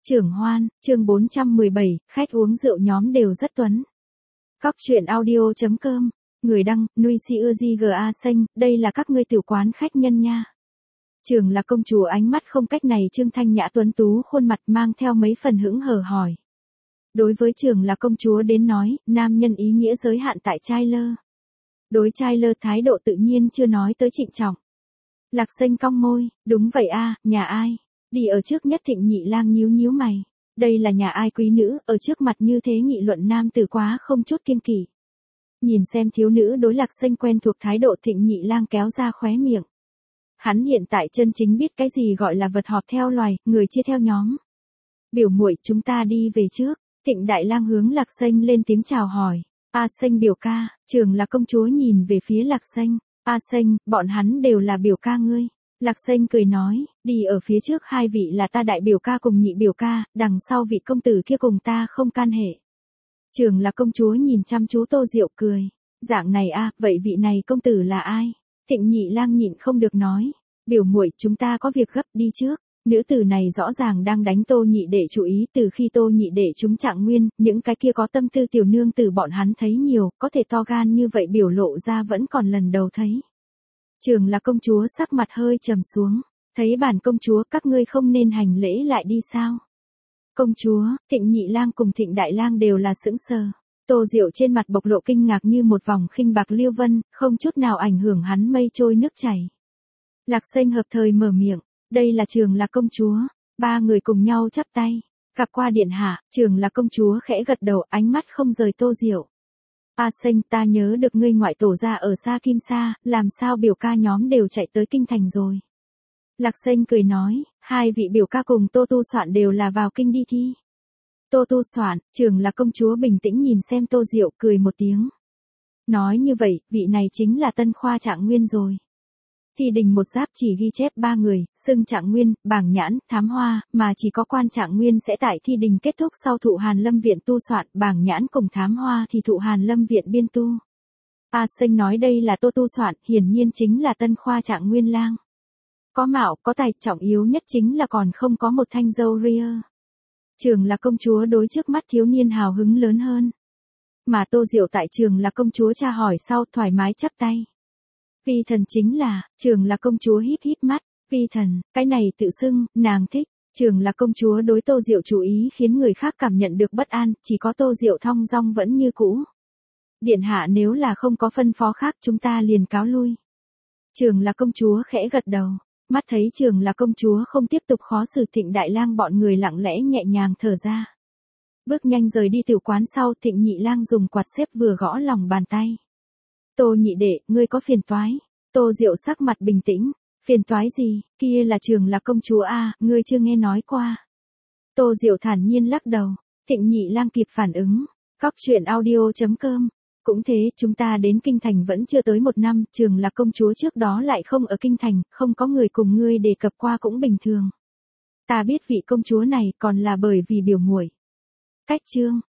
Trưởng Hoan, chương 417, khách uống rượu nhóm đều rất tuấn. Cóc truyện audio.com, người đăng, nuôi si ưa di ga xanh, đây là các ngươi tiểu quán khách nhân nha. Trường là công chúa ánh mắt không cách này trương thanh nhã tuấn tú khuôn mặt mang theo mấy phần hững hờ hỏi. Đối với trường là công chúa đến nói, nam nhân ý nghĩa giới hạn tại trai lơ. Đối trai lơ thái độ tự nhiên chưa nói tới trịnh trọng. Lạc xanh cong môi, đúng vậy a, nhà ai? Đi ở trước nhất Thịnh Nhị Lang nhíu nhíu mày. Đây là nhà ai quý nữ, ở trước mặt như thế nghị luận nam tử quá không chút kiêng kỵ. Nhìn xem thiếu nữ đối Lạc xanh quen thuộc thái độ Thịnh Nhị Lang kéo ra khóe miệng. Hắn hiện tại chân chính biết cái gì gọi là vật họp theo loài, người chia theo nhóm. Biểu muội, chúng ta đi về trước. Thịnh Đại Lang hướng Lạc xanh lên tiếng chào hỏi. A xanh biểu ca, Trường là công chúa nhìn về phía Lạc xanh. A xanh, bọn hắn đều là biểu ca ngươi. Lạc xanh cười nói, đi ở phía trước hai vị là ta đại biểu ca cùng nhị biểu ca, đằng sau vị công tử kia cùng ta không can hệ. Trường là công chúa nhìn chăm chú Tô Diệu cười. Dạng này a, vậy vị này công tử là ai? Thịnh Nhị Lang nhịn không được nói. Biểu muội, chúng ta có việc gấp, đi trước. Nữ tử này rõ ràng đang đánh Tô Nhị Đệ chú ý, từ khi Tô Nhị Đệ chúng Trạng Nguyên, những cái kia có tâm tư tiểu nương tử bọn hắn thấy nhiều, có thể to gan như vậy biểu lộ ra vẫn còn lần đầu thấy. Trường là công chúa sắc mặt hơi trầm xuống, thấy bản công chúa các ngươi không nên hành lễ lại đi sao? Công chúa, Thịnh Nhị Lang cùng Thịnh Đại Lang đều là sững sờ. Tô Diệu trên mặt bộc lộ kinh ngạc như một vòng khinh bạc liêu vân, không chút nào ảnh hưởng hắn mây trôi nước chảy. Lạc xanh hợp thời mở miệng, đây là Trường là công chúa. Ba người cùng nhau chắp tay, gặp qua điện hạ. Trường là công chúa khẽ gật đầu, ánh mắt không rời Tô Diệu. A xanh, ta nhớ được ngươi ngoại tổ ra ở xa Kim Sa, làm sao biểu ca nhóm đều chạy tới kinh thành rồi. Lạc xanh cười nói, hai vị biểu ca cùng Tô Tu Soạn đều là vào kinh đi thi. Tô Tu Soạn, Trường là công chúa bình tĩnh nhìn xem Tô Diệu cười một tiếng. Nói như vậy, vị này chính là Tân Khoa Trạng Nguyên rồi. Thi đình một giáp chỉ ghi chép ba người, xưng Trạng Nguyên, Bảng Nhãn, Thám Hoa, mà chỉ có quan Trạng Nguyên sẽ tại thi đình kết thúc sau thụ Hàn Lâm Viện tu soạn, Bảng Nhãn cùng Thám Hoa thì thụ Hàn Lâm Viện biên tu. A xanh nói đây là Tô tu soạn, hiển nhiên chính là Tân Khoa Trạng Nguyên lang. Có mạo, có tài, trọng yếu nhất chính là còn không có một thanh râu ria. Trường là công chúa đối trước mắt thiếu niên hào hứng lớn hơn. Mà Tô Diệu tại Trường là công chúa tra hỏi sau thoải mái chắp tay. Vi thần chính là, Trường là công chúa híp híp mắt, vi thần, cái này tự xưng, nàng thích. Trường là công chúa đối Tô Diệu chú ý khiến người khác cảm nhận được bất an, chỉ có Tô Diệu thong dong vẫn như cũ. Điện hạ nếu là không có phân phó khác chúng ta liền cáo lui. Trường là công chúa khẽ gật đầu, mắt thấy Trường là công chúa không tiếp tục khó xử. Thịnh Đại Lang bọn người lặng lẽ nhẹ nhàng thở ra. Bước nhanh rời đi tiểu quán sau, Thịnh Nhị Lang dùng quạt xếp vừa gõ lòng bàn tay. Tô Nhị Đệ, ngươi có phiền toái? Tô Diệu sắc mặt bình tĩnh, phiền toái gì, kia là Trường là công chúa a, ngươi chưa nghe nói qua. Tô Diệu thản nhiên lắc đầu. Thịnh Nhị Lang kịp phản ứng, cóc truyện audio.com. Cũng thế, chúng ta đến kinh thành vẫn chưa tới một năm, Trường là công chúa trước đó lại không ở kinh thành, không có người cùng ngươi đề cập qua cũng bình thường. Ta biết vị công chúa này còn là bởi vì biểu muội. Cách chương